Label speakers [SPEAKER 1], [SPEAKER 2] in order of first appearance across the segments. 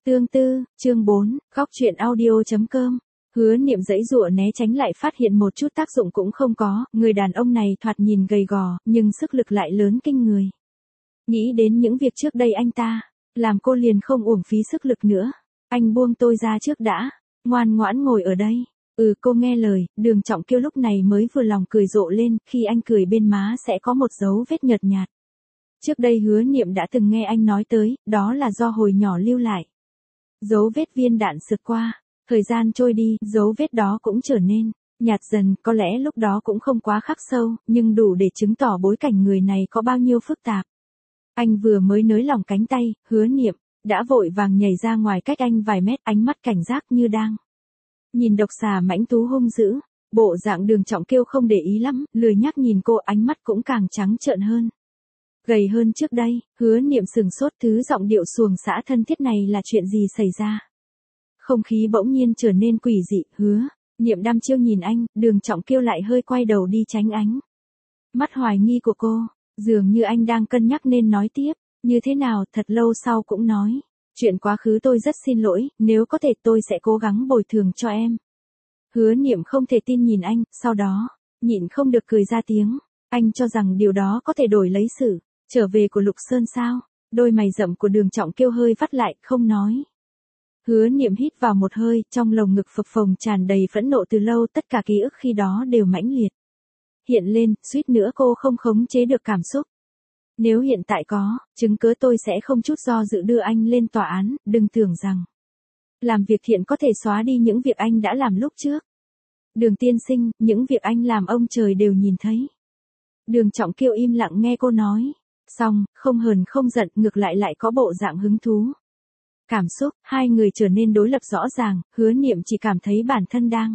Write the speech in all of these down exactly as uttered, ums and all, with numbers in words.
[SPEAKER 1] Tương tư, chương bốn, góc truyện audio.com. Hứa Niệm giãy giụa né tránh lại phát hiện một chút tác dụng cũng không có, người đàn ông này thoạt nhìn gầy gò, nhưng sức lực lại lớn kinh người. Nghĩ đến những việc trước đây anh ta, làm cô liền không uổng phí sức lực nữa. Anh buông tôi ra trước đã, ngoan ngoãn ngồi ở đây. Ừ, cô nghe lời, Đường Trọng Kiêu lúc này mới vừa lòng cười rộ lên, khi anh cười bên má sẽ có một dấu vết nhợt nhạt. Trước đây Hứa Niệm đã từng nghe anh nói tới, đó là do hồi nhỏ lưu lại. Dấu vết viên đạn sượt qua, thời gian trôi đi, dấu vết đó cũng trở nên nhạt dần, có lẽ lúc đó cũng không quá khắc sâu, nhưng đủ để chứng tỏ bối cảnh người này có bao nhiêu phức tạp. Anh vừa mới nới lỏng cánh tay, Hứa Niệm đã vội vàng nhảy ra ngoài cách anh vài mét, ánh mắt cảnh giác như đang nhìn độc xà mãnh thú hung dữ. Bộ dạng Đường Trọng Kiêu không để ý lắm, lười nhác nhìn cô, ánh mắt cũng càng trắng trợn hơn. Gầy hơn trước đây, Hứa Niệm sừng sốt, thứ giọng điệu xuồng xã thân thiết này là chuyện gì xảy ra? Không khí bỗng nhiên trở nên quỷ dị. Hứa Niệm đăm chiêu nhìn anh, Đường Trọng Kiêu lại hơi quay đầu đi tránh ánh mắt hoài nghi của cô, dường như anh đang cân nhắc nên nói tiếp, như thế nào, thật lâu sau cũng nói, chuyện quá khứ tôi rất xin lỗi, nếu có thể tôi sẽ cố gắng bồi thường cho em. Hứa Niệm không thể tin nhìn anh, sau đó nhịn không được cười ra tiếng. Anh cho rằng điều đó có thể đổi lấy sự trở về của Lục Sơn sao? Đôi mày rậm của Đường Trọng Kiêu hơi vắt lại, không nói. Hứa Niệm hít vào một hơi, trong lồng ngực phập phồng tràn đầy phẫn nộ từ lâu, tất cả ký ức khi đó đều mãnh liệt hiện lên, suýt nữa cô không khống chế được cảm xúc. Nếu hiện tại có chứng cứ, tôi sẽ không chút do dự đưa anh lên tòa án, đừng tưởng rằng làm việc thiện có thể xóa đi những việc anh đã làm lúc trước. Đường tiên sinh, những việc anh làm ông trời đều nhìn thấy. Đường Trọng Kiêu im lặng nghe cô nói, xong, không hờn không giận, ngược lại lại có bộ dạng hứng thú. Cảm xúc, hai người trở nên đối lập rõ ràng, Hứa Niệm chỉ cảm thấy bản thân đang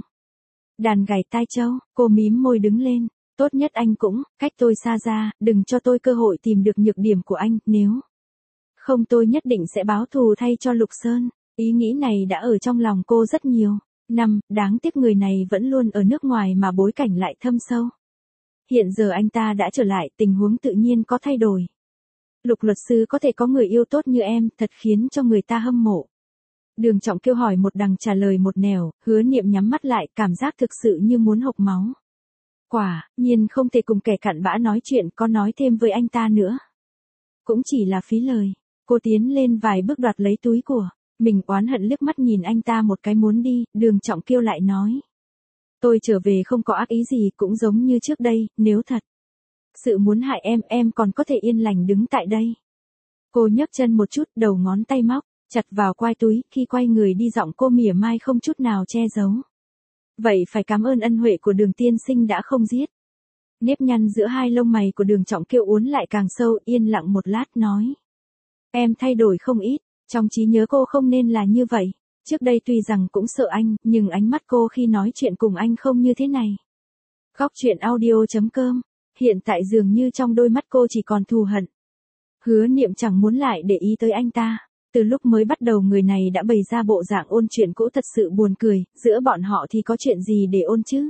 [SPEAKER 1] đàn gảy tai trâu, cô mím môi đứng lên, tốt nhất anh cũng cách tôi xa ra, đừng cho tôi cơ hội tìm được nhược điểm của anh, nếu không tôi nhất định sẽ báo thù thay cho Lục Sơn. Ý nghĩ này đã ở trong lòng cô rất nhiều năm, đáng tiếc người này vẫn luôn ở nước ngoài mà bối cảnh lại thâm sâu. Hiện giờ anh ta đã trở lại, tình huống tự nhiên có thay đổi. Lục luật sư có thể có người yêu tốt như em, thật khiến cho người ta hâm mộ. Đường Trọng Kiêu hỏi một đằng trả lời một nẻo, Hứa Niệm nhắm mắt lại, cảm giác thực sự như muốn hộc máu. Quả nhiên không thể cùng kẻ cặn bã nói chuyện, có nói thêm với anh ta nữa cũng chỉ là phí lời. Cô tiến lên vài bước đoạt lấy túi của mình, oán hận liếc mắt nhìn anh ta một cái muốn đi. Đường Trọng Kiêu lại nói, tôi trở về không có ác ý gì, cũng giống như trước đây, nếu thật sự muốn hại em, em còn có thể yên lành đứng tại đây. Cô nhấc chân một chút, đầu ngón tay móc chặt vào quai túi, khi quay người đi giọng cô mỉa mai không chút nào che giấu. Vậy phải cảm ơn ân huệ của Đường tiên sinh đã không giết. Nếp nhăn giữa hai lông mày của Đường Trọng Kiêu uốn lại càng sâu, yên lặng một lát nói, em thay đổi không ít, trong trí nhớ cô không nên là như vậy. Trước đây tuy rằng cũng sợ anh, nhưng ánh mắt cô khi nói chuyện cùng anh không như thế này. Góc truyện audio.com. Hiện tại dường như trong đôi mắt cô chỉ còn thù hận. Hứa Niệm chẳng muốn lại để ý tới anh ta. Từ lúc mới bắt đầu người này đã bày ra bộ dạng ôn chuyện cũ thật sự buồn cười, giữa bọn họ thì có chuyện gì để ôn chứ?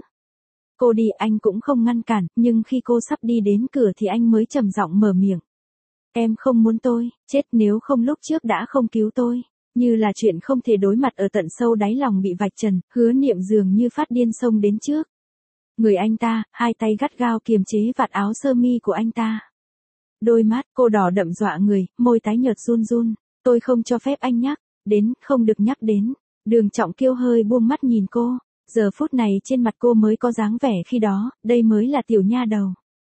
[SPEAKER 1] Cô đi anh cũng không ngăn cản, nhưng khi cô sắp đi đến cửa thì anh mới trầm giọng mở miệng. Em không muốn tôi chết, nếu không lúc trước đã không cứu tôi. Như là chuyện không thể đối mặt ở tận sâu đáy lòng bị vạch trần, Hứa Niệm dường như phát điên xông đến trước người anh ta, hai tay gắt gao kiềm chế vạt áo sơ mi của anh ta. Đôi mắt cô đỏ đậm dọa người, môi tái nhợt run run. Tôi không cho phép anh nhắc đến, không được nhắc đến. Đường Trọng Kiêu hơi buông mắt nhìn cô, giờ phút này trên mặt cô mới có dáng vẻ khi đó, đây mới là tiểu nha đầu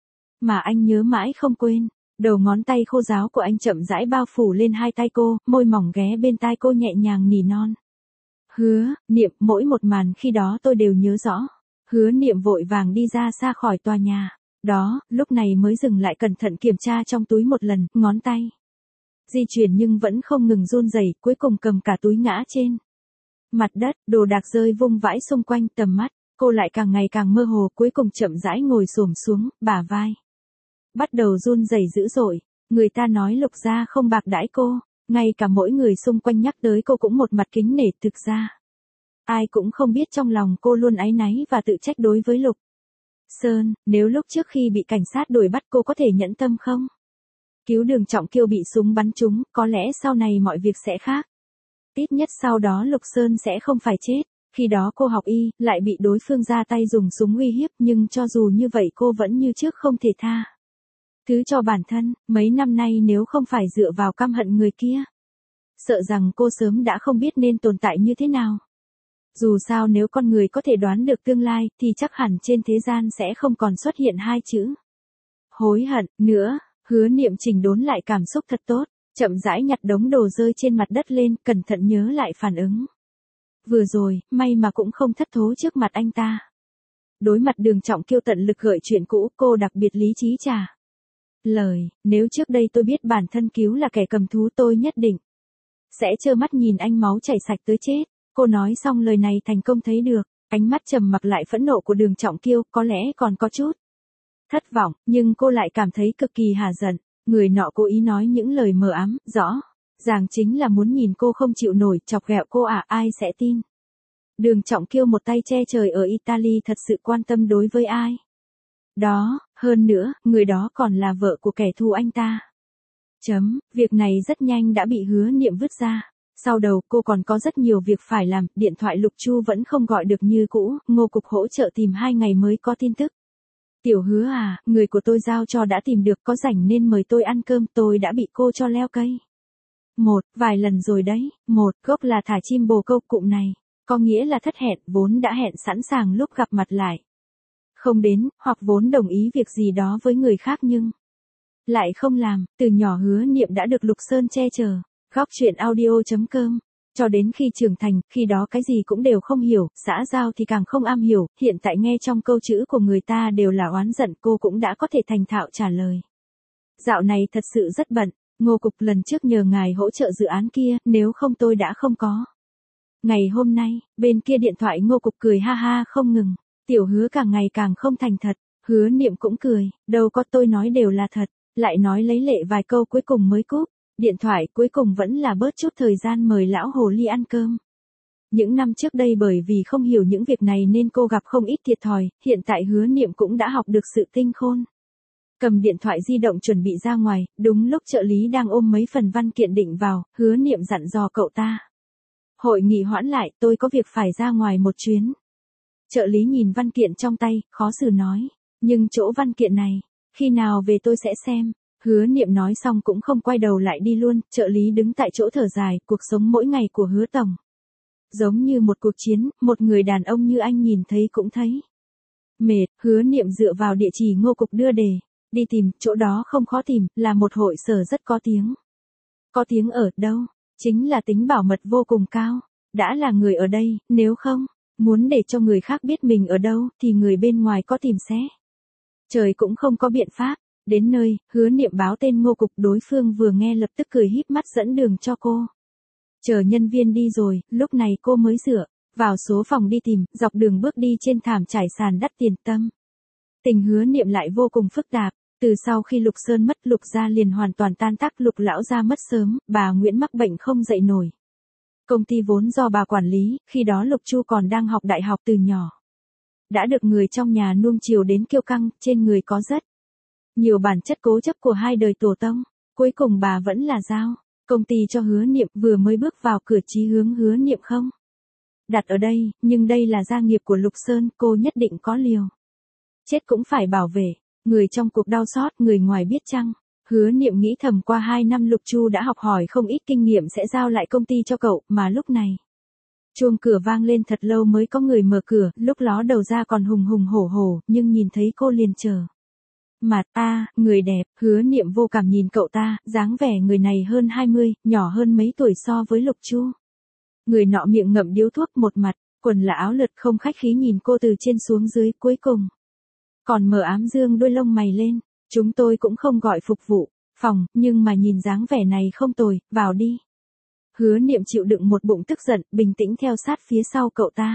[SPEAKER 1] mà anh nhớ mãi không quên. Đầu ngón tay khô ráo của anh chậm rãi bao phủ lên hai tay cô, môi mỏng ghé bên tai cô nhẹ nhàng nỉ non. Hứa Niệm, mỗi một màn khi đó tôi đều nhớ rõ. Hứa Niệm vội vàng đi ra xa khỏi tòa nhà đó, lúc này mới dừng lại cẩn thận kiểm tra trong túi một lần, ngón tay di chuyển nhưng vẫn không ngừng run rẩy, cuối cùng cầm cả túi ngã trên mặt đất, đồ đạc rơi vung vãi xung quanh, tầm mắt cô lại càng ngày càng mơ hồ, cuối cùng chậm rãi ngồi xổm xuống, bả vai bắt đầu run rẩy dữ dội. Người ta nói Lục gia không bạc đãi cô, ngay cả mỗi người xung quanh nhắc tới cô cũng một mặt kính nể, thực ra ai cũng không biết trong lòng cô luôn áy náy và tự trách đối với Lục Sơn. Nếu lúc trước khi bị cảnh sát đuổi bắt cô có thể nhẫn tâm không cứu Đường Trọng Kiêu bị súng bắn trúng, có lẽ sau này mọi việc sẽ khác. Ít nhất sau đó Lục Sơn sẽ không phải chết. Khi đó cô học y, lại bị đối phương ra tay dùng súng uy hiếp, nhưng cho dù như vậy cô vẫn như trước không thể tha thứ cho bản thân. Mấy năm nay nếu không phải dựa vào căm hận người kia, sợ rằng cô sớm đã không biết nên tồn tại như thế nào. Dù sao nếu con người có thể đoán được tương lai, thì chắc hẳn trên thế gian sẽ không còn xuất hiện hai chữ hối hận nữa. Hứa Niệm chỉnh đốn lại cảm xúc thật tốt, chậm rãi nhặt đống đồ rơi trên mặt đất lên, cẩn thận nhớ lại phản ứng vừa rồi, may mà cũng không thất thố trước mặt anh ta. Đối mặt Đường Trọng Kiêu tận lực gợi chuyện cũ, cô đặc biệt lý trí trả lời, nếu trước đây tôi biết bản thân Cứu là kẻ cầm thú, tôi nhất định sẽ trơ mắt nhìn anh máu chảy sạch tới chết. Cô nói xong lời này thành công thấy được, ánh mắt trầm mặc lại phẫn nộ của Đường Trọng Kiêu, có lẽ còn có chút thất vọng, nhưng cô lại cảm thấy cực kỳ hả giận. Người nọ cố ý nói những lời mờ ám, rõ ràng chính là muốn nhìn cô không chịu nổi, chọc ghẹo cô à, ai sẽ tin. Đường Trọng Kiêu một tay che trời ở Italy thật sự quan tâm đối với ai đó, hơn nữa, người đó còn là vợ của kẻ thù anh ta. Chấm, việc này rất nhanh đã bị Hứa Niệm vứt ra. Sau đầu cô còn có rất nhiều việc phải làm, điện thoại Lục Chu vẫn không gọi được như cũ, Ngô Cục hỗ trợ tìm hai ngày mới có tin tức. Tiểu Hứa à, người của tôi giao cho đã tìm được, có rảnh nên mời tôi ăn cơm, tôi đã bị cô cho leo cây. Một, vài lần rồi đấy, một, gốc là thả chim bồ câu, cụm này có nghĩa là thất hẹn, vốn đã hẹn sẵn sàng lúc gặp mặt lại không đến, hoặc vốn đồng ý việc gì đó với người khác nhưng lại không làm. Từ nhỏ Hứa Niệm đã được Lục Sơn che chở. Góc truyện audio chấm com. Cho đến khi trưởng thành, khi đó cái gì cũng đều không hiểu, xã giao thì càng không am hiểu, hiện tại nghe trong câu chữ của người ta đều là oán giận, cô cũng đã có thể thành thạo trả lời. Dạo này thật sự rất bận, Ngô Cục lần trước nhờ ngài hỗ trợ dự án kia, nếu không tôi đã không có ngày hôm nay. Bên kia điện thoại Ngô Cục cười ha ha không ngừng. Tiểu Hứa càng ngày càng không thành thật. Hứa Niệm cũng cười, đâu có, tôi nói đều là thật. Lại nói lấy lệ vài câu cuối cùng mới cúp điện thoại, cuối cùng vẫn là bớt chút thời gian mời lão hồ ly ăn cơm. Những năm trước đây bởi vì không hiểu những việc này nên cô gặp không ít thiệt thòi, hiện tại Hứa Niệm cũng đã học được sự tinh khôn. Cầm điện thoại di động chuẩn bị ra ngoài, đúng lúc trợ lý đang ôm mấy phần văn kiện định vào, Hứa Niệm dặn dò cậu ta. Hội nghị hoãn lại, tôi có việc phải ra ngoài một chuyến. Trợ lý nhìn văn kiện trong tay, khó xử nói, nhưng chỗ văn kiện này, khi nào về tôi sẽ xem. Hứa Niệm nói xong cũng không quay đầu lại đi luôn, trợ lý đứng tại chỗ thở dài, cuộc sống mỗi ngày của Hứa tổng giống như một cuộc chiến, một người đàn ông như anh nhìn thấy cũng thấy mệt. Hứa Niệm dựa vào địa chỉ Ngô Cục đưa đề, đi tìm, chỗ đó không khó tìm, là một hội sở rất có tiếng. Có tiếng ở đâu? Chính là tính bảo mật vô cùng cao. Đã là người ở đây, nếu không muốn để cho người khác biết mình ở đâu, thì người bên ngoài có tìm xé trời cũng không có biện pháp. Đến nơi, Hứa Niệm báo tên Ngô Cục, đối phương vừa nghe lập tức cười híp mắt dẫn đường cho cô. Chờ nhân viên đi rồi, lúc này cô mới dựa vào số phòng đi tìm, dọc đường bước đi trên thảm trải sàn đắt tiền. Tâm tình Hứa Niệm lại vô cùng phức tạp. Từ sau khi Lục Sơn mất, Lục gia liền hoàn toàn tan tác, Lục lão gia mất sớm, bà Nguyễn mắc bệnh không dậy nổi. Công ty vốn do bà quản lý, khi đó Lục Chu còn đang học đại học, từ nhỏ đã được người trong nhà nuông chiều đến kiêu căng, trên người có rất nhiều bản chất cố chấp của hai đời tổ tông. Cuối cùng bà vẫn là giao công ty cho Hứa Niệm, vừa mới bước vào cửa chí hướng Hứa Niệm không đặt ở đây, nhưng đây là gia nghiệp của Lục Sơn, cô nhất định có liều chết cũng phải bảo vệ. Người trong cuộc đau xót, người ngoài biết chăng. Hứa Niệm nghĩ thầm, qua hai năm Lục Chu đã học hỏi không ít kinh nghiệm, sẽ giao lại công ty cho cậu, mà lúc này chuông cửa vang lên thật lâu mới có người mở cửa, lúc ló đầu ra còn hùng hùng hổ hổ, nhưng nhìn thấy cô liền chờ mặt. A, à, người đẹp. Hứa Niệm vô cảm nhìn cậu ta, dáng vẻ người này hơn hai mươi, nhỏ hơn mấy tuổi so với Lục Chu. Người nọ miệng ngậm điếu thuốc, một mặt quần là áo lượt, không khách khí nhìn cô từ trên xuống dưới, cuối cùng còn mở ám dương đôi lông mày lên. Chúng tôi cũng không gọi phục vụ phòng, nhưng mà nhìn dáng vẻ này không tồi, vào đi. Hứa Niệm chịu đựng một bụng tức giận, bình tĩnh theo sát phía sau cậu ta.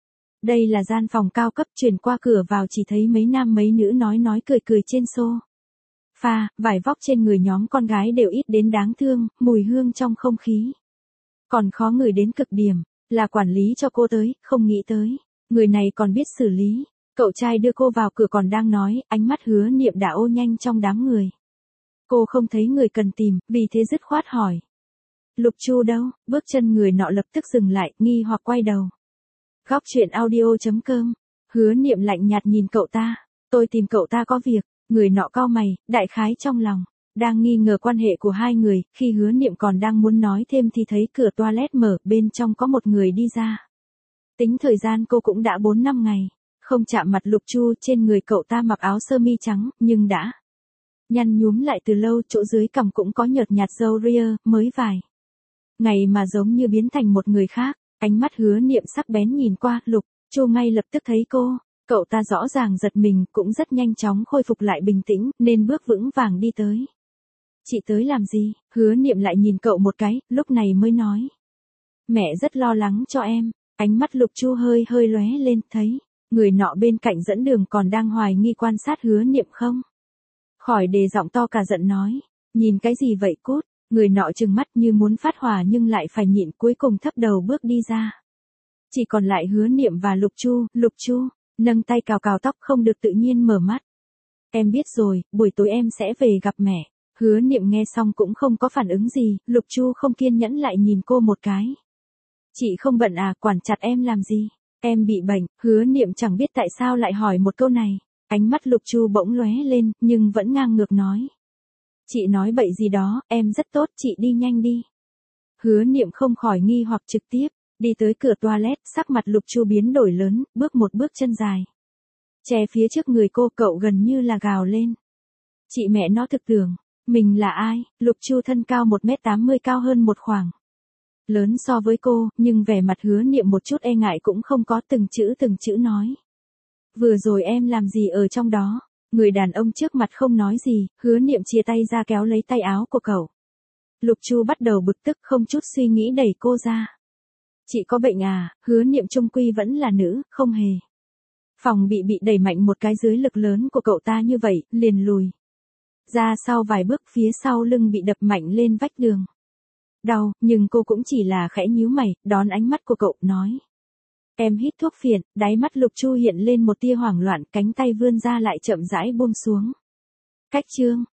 [SPEAKER 1] Đây là gian phòng cao cấp, chuyển qua cửa vào chỉ thấy mấy nam mấy nữ nói nói cười cười trên xô pha, vải vóc trên người nhóm con gái đều ít đến đáng thương, mùi hương trong không khí còn khó ngửi đến cực điểm. Là quản lý cho cô tới, không nghĩ tới người này còn biết xử lý. Cậu trai đưa cô vào cửa còn đang nói, ánh mắt Hứa Niệm đã ô nhanh trong đám người. Cô không thấy người cần tìm, vì thế dứt khoát hỏi. Lục Chu đâu? Bước chân người nọ lập tức dừng lại, nghi hoặc quay đầu. Góc chuyện audio.com. Hứa Niệm lạnh nhạt nhìn cậu ta. Tôi tìm cậu ta có việc. Người nọ cau mày, đại khái trong lòng đang nghi ngờ quan hệ của hai người, khi Hứa Niệm còn đang muốn nói thêm thì thấy cửa toilet mở, bên trong có một người đi ra. Tính thời gian cô cũng đã bốn năm ngày không chạm mặt Lục Chu, trên người cậu ta mặc áo sơ mi trắng, nhưng đã nhăn nhúm lại từ lâu, chỗ dưới cằm cũng có nhợt nhạt râu ria, mới vài ngày mà giống như biến thành một người khác. Ánh mắt Hứa Niệm sắc bén nhìn qua, Lục Chu ngay lập tức thấy cô, cậu ta rõ ràng giật mình, cũng rất nhanh chóng khôi phục lại bình tĩnh, nên bước vững vàng đi tới. Chị tới làm gì? Hứa Niệm lại nhìn cậu một cái, lúc này mới nói. Mẹ rất lo lắng cho em. Ánh mắt Lục Chu hơi hơi lóe lên, thấy người nọ bên cạnh dẫn đường còn đang hoài nghi quan sát Hứa Niệm không khỏi đề giọng to cả giận nói. Nhìn cái gì vậy cút? Người nọ trừng mắt như muốn phát hỏa nhưng lại phải nhịn, cuối cùng thấp đầu bước đi ra. Chỉ còn lại Hứa Niệm và Lục Chu. Lục Chu nâng tay cào cào tóc, không được tự nhiên mở mắt. Em biết rồi, buổi tối em sẽ về gặp mẹ. Hứa Niệm nghe xong cũng không có phản ứng gì. Lục Chu không kiên nhẫn lại nhìn cô một cái. Chị không bận à, quản chặt em làm gì? Em bị bệnh. Hứa Niệm chẳng biết tại sao lại hỏi một câu này. Ánh mắt Lục Chu bỗng lóe lên, nhưng vẫn ngang ngược nói. Chị nói bậy gì đó, em rất tốt, chị đi nhanh đi. Hứa Niệm không khỏi nghi hoặc, trực tiếp đi tới cửa toilet, sắc mặt Lục Chu biến đổi lớn, bước một bước chân dài che phía trước người cô, cậu gần như là gào lên. Chị mẹ nó thực tưởng mình là ai? Lục Chu thân cao một mét tám mươi, cao hơn một khoảng lớn so với cô, nhưng vẻ mặt Hứa Niệm một chút e ngại cũng không có, từng chữ từng chữ nói. Vừa rồi em làm gì ở trong đó? Người đàn ông trước mặt không nói gì, Hứa Niệm chia tay ra kéo lấy tay áo của cậu. Lục Chu bắt đầu bực tức, không chút suy nghĩ đẩy cô ra. Chị có bệnh à? Hứa Niệm chung quy vẫn là nữ, không hề phòng bị bị đẩy mạnh một cái dưới lực lớn của cậu ta như vậy, liền lùi ra sau vài bước, phía sau lưng bị đập mạnh lên vách đường. Đau, nhưng cô cũng chỉ là khẽ nhíu mày, đón ánh mắt của cậu, nói. Em hít thuốc phiện. Đáy mắt Lục Chu hiện lên một tia hoảng loạn, cánh tay vươn ra lại chậm rãi buông xuống. Cách chương.